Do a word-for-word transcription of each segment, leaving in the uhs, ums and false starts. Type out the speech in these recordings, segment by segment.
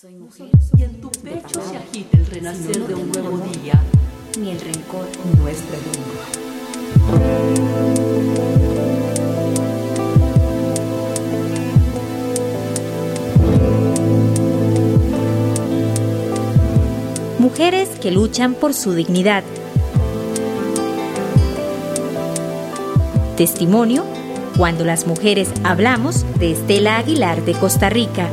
Soy mujer y en tu pecho se agita el renacer de un nuevo día, ni el rencor nuestra lengua. Mujeres que luchan por su dignidad. Testimonio cuando las mujeres hablamos, de Estela Aguilar de Costa Rica.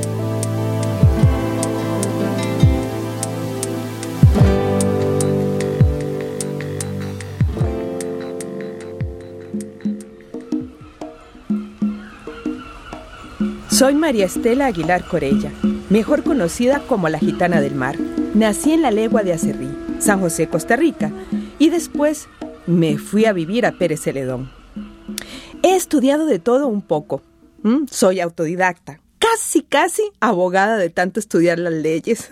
Soy María Estela Aguilar Corella, mejor conocida como la Gitana del Mar. Nací en la legua de Acerrí, San José, Costa Rica, y después me fui a vivir a Pérez Celedón. He estudiado de todo un poco. ¿Mm? Soy autodidacta, casi, casi abogada de tanto estudiar las leyes.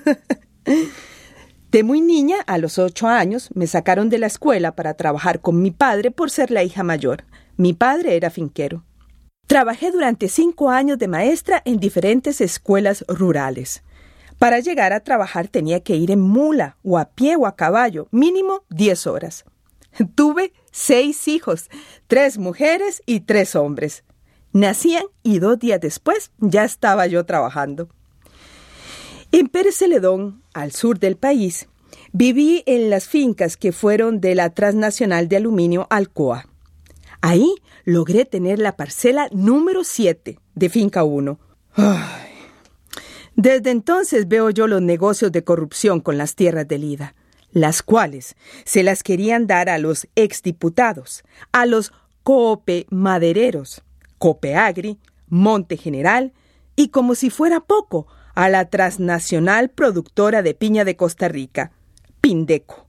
De muy niña, a los ocho años, me sacaron de la escuela para trabajar con mi padre por ser la hija mayor. Mi padre era finquero. Trabajé durante cinco años de maestra en diferentes escuelas rurales. Para llegar a trabajar tenía que ir en mula, o a pie o a caballo, mínimo diez horas. Tuve seis hijos, tres mujeres y tres hombres. Nacían y dos días después ya estaba yo trabajando. En Pérez Celedón, al sur del país, viví en las fincas que fueron de la Transnacional de Aluminio Alcoa. Ahí logré tener la parcela número siete de Finca uno. Ay. Desde entonces veo yo los negocios de corrupción con las tierras del Lida, las cuales se las querían dar a los exdiputados, a los Cope madereros, Copeagri, Monte General y, como si fuera poco, a la transnacional productora de piña de Costa Rica, Pindeco.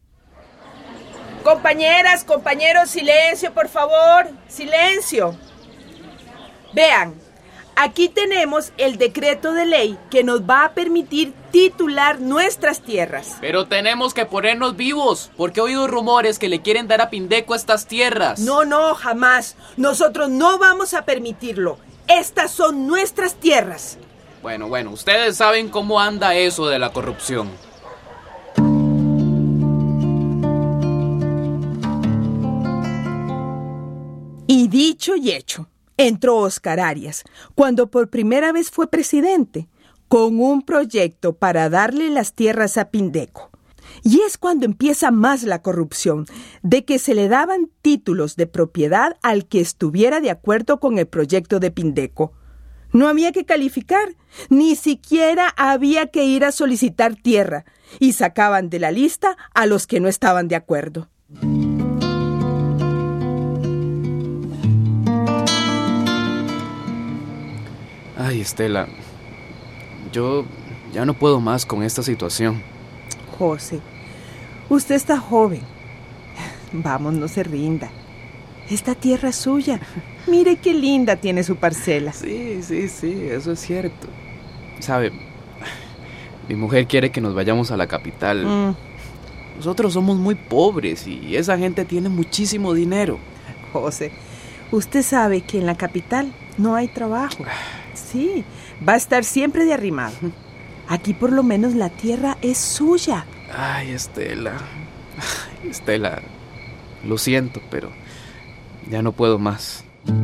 Compañeras, compañeros, silencio, por favor, silencio. Vean, aquí tenemos el decreto de ley que nos va a permitir titular nuestras tierras. Pero tenemos que ponernos vivos, porque he oído rumores que le quieren dar a Pindeco estas tierras. No, no, jamás. Nosotros no vamos a permitirlo. Estas son nuestras tierras. Bueno, bueno, ustedes saben cómo anda eso de la corrupción. Y dicho y hecho, entró Oscar Arias, cuando por primera vez fue presidente, con un proyecto para darle las tierras a Pindeco. Y es cuando empieza más la corrupción, de que se le daban títulos de propiedad al que estuviera de acuerdo con el proyecto de Pindeco. No había que calificar, ni siquiera había que ir a solicitar tierra, y sacaban de la lista a los que no estaban de acuerdo. Ay, Estela, yo ya no puedo más con esta situación. José, usted está joven. Vamos, no se rinda. Esta tierra es suya. Mire qué linda tiene su parcela. Sí, sí, sí, eso es cierto. Sabe, mi mujer quiere que nos vayamos a la capital. Mm. Nosotros somos muy pobres y esa gente tiene muchísimo dinero. José, usted sabe que en la capital no hay trabajo. Sí, va a estar siempre de arrimado. Aquí por lo menos la tierra es suya. Ay, Estela. Ay, Estela, lo siento, pero ya no puedo más.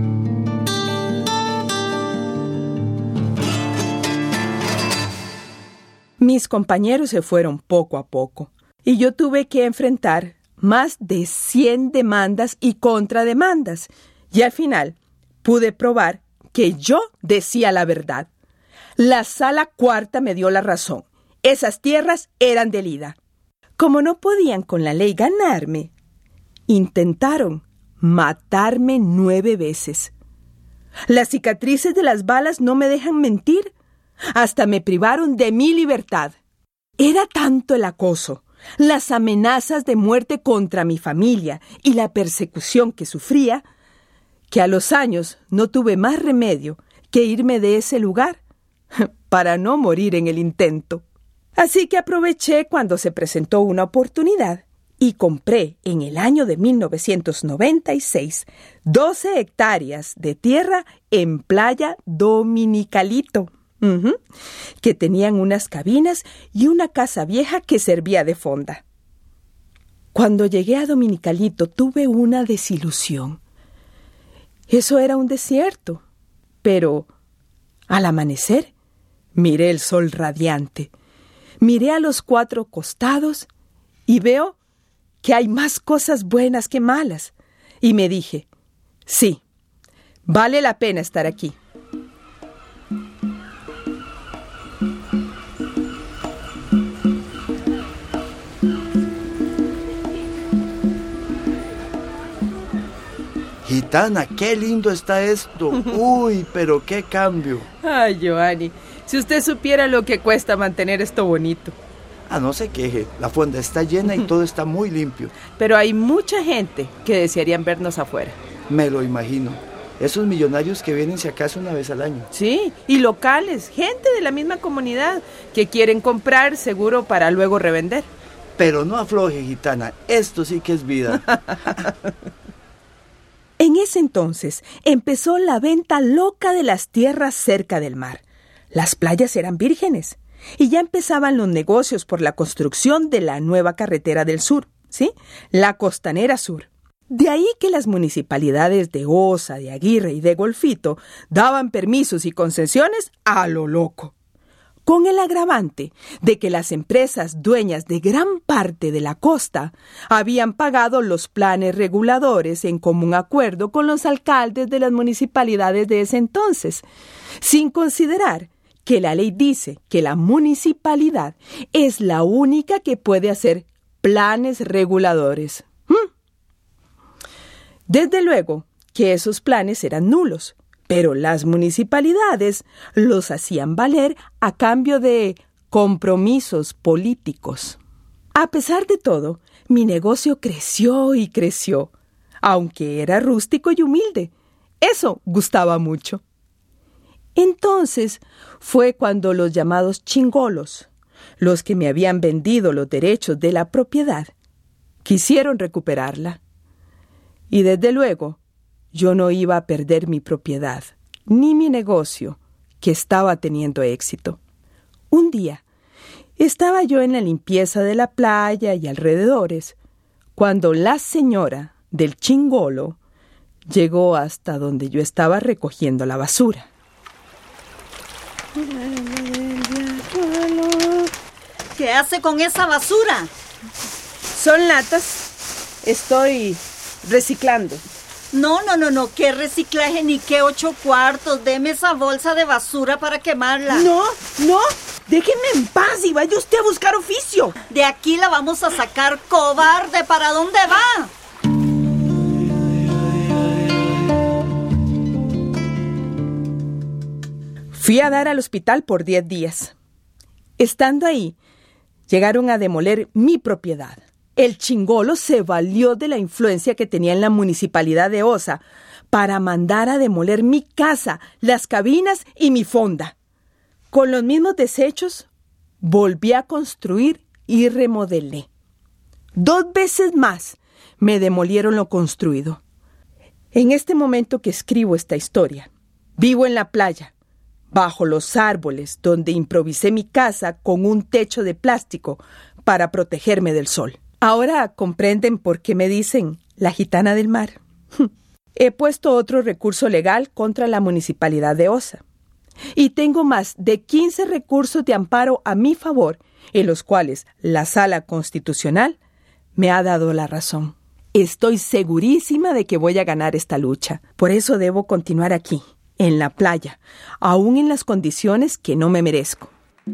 Mis compañeros se fueron poco a poco y yo tuve que enfrentar más de cien demandas y contrademandas. Y al final pude probar que yo decía la verdad. La Sala Cuarta me dio la razón. Esas tierras eran del Lida. Como no podían con la ley ganarme, intentaron matarme nueve veces. Las cicatrices de las balas no me dejan mentir. Hasta me privaron de mi libertad. Era tanto el acoso, las amenazas de muerte contra mi familia y la persecución que sufría, que a los años no tuve más remedio que irme de ese lugar para no morir en el intento. Así que aproveché cuando se presentó una oportunidad y compré en el año de mil novecientos noventa y seis doce hectáreas de tierra en Playa Dominicalito. uh-huh, que tenían unas cabinas y una casa vieja que servía de fonda. Cuando llegué a Dominicalito tuve una desilusión. Eso era un desierto, pero al amanecer miré el sol radiante, miré a los cuatro costados y veo que hay más cosas buenas que malas. Y me dije, sí, vale la pena estar aquí. Gitana, qué lindo está esto. Uy, pero qué cambio. Ay, Giovanni, si usted supiera lo que cuesta mantener esto bonito. Ah, no se queje, la fonda está llena y todo está muy limpio. Pero hay mucha gente que desearían vernos afuera. Me lo imagino. Esos millonarios que vienen si acaso una vez al año. Sí, y locales, gente de la misma comunidad que quieren comprar seguro para luego revender. Pero no afloje, gitana, esto sí que es vida. En ese entonces empezó la venta loca de las tierras cerca del mar. Las playas eran vírgenes y ya empezaban los negocios por la construcción de la nueva carretera del sur, ¿sí? La Costanera Sur. De ahí que las municipalidades de Osa, de Aguirre y de Golfito daban permisos y concesiones a lo loco, con el agravante de que las empresas dueñas de gran parte de la costa habían pagado los planes reguladores en común acuerdo con los alcaldes de las municipalidades de ese entonces, sin considerar que la ley dice que la municipalidad es la única que puede hacer planes reguladores. ¿Mm? Desde luego que esos planes eran nulos, pero las municipalidades los hacían valer a cambio de compromisos políticos. A pesar de todo, mi negocio creció y creció, aunque era rústico y humilde. Eso gustaba mucho. Entonces fue cuando los llamados chingolos, los que me habían vendido los derechos de la propiedad, quisieron recuperarla. Y desde luego, yo no iba a perder mi propiedad, ni mi negocio, que estaba teniendo éxito. Un día, estaba yo en la limpieza de la playa y alrededores, cuando la señora del chingolo llegó hasta donde yo estaba recogiendo la basura. ¿Qué hace con esa basura? Son latas. Estoy reciclando. No, no, no, no, qué reciclaje ni qué ocho cuartos. Deme esa bolsa de basura para quemarla. No, no, déjeme en paz y vaya usted a buscar oficio. De aquí la vamos a sacar, cobarde. ¿Para dónde va? Fui a dar al hospital por diez días. Estando ahí, llegaron a demoler mi propiedad. El chingolo se valió de la influencia que tenía en la municipalidad de Osa para mandar a demoler mi casa, las cabinas y mi fonda. Con los mismos desechos, volví a construir y remodelé. Dos veces más me demolieron lo construido. En este momento que escribo esta historia, vivo en la playa, bajo los árboles, donde improvisé mi casa con un techo de plástico para protegerme del sol. Ahora comprenden por qué me dicen la gitana del mar. He puesto otro recurso legal contra la municipalidad de Osa. Y tengo más de quince recursos de amparo a mi favor, en los cuales la Sala Constitucional me ha dado la razón. Estoy segurísima de que voy a ganar esta lucha. Por eso debo continuar aquí, en la playa, aún en las condiciones que no me merezco.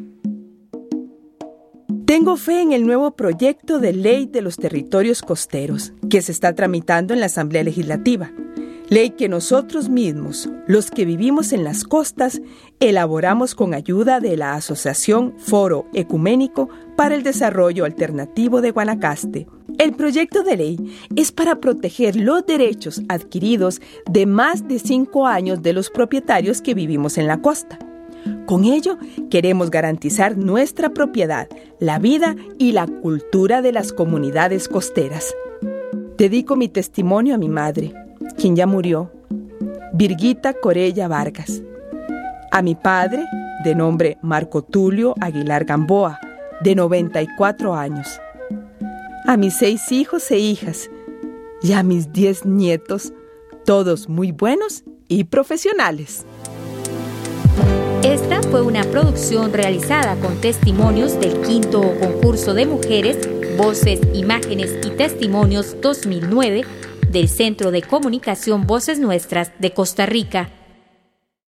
Tengo fe en el nuevo proyecto de ley de los territorios costeros que se está tramitando en la Asamblea Legislativa. Ley que nosotros mismos, los que vivimos en las costas, elaboramos con ayuda de la Asociación Foro Ecuménico para el Desarrollo Alternativo de Guanacaste. El proyecto de ley es para proteger los derechos adquiridos de más de cinco años de los propietarios que vivimos en la costa. Con ello, queremos garantizar nuestra propiedad, la vida y la cultura de las comunidades costeras. Dedico mi testimonio a mi madre, quien ya murió, Virgita Corella Vargas, a mi padre, de nombre Marco Tulio Aguilar Gamboa, de noventa y cuatro años. A mis seis hijos e hijas y a mis diez nietos, todos muy buenos y profesionales. Esta fue una producción realizada con testimonios del quinto concurso de mujeres, Voces, Imágenes y Testimonios dos mil nueve del Centro de Comunicación Voces Nuestras de Costa Rica.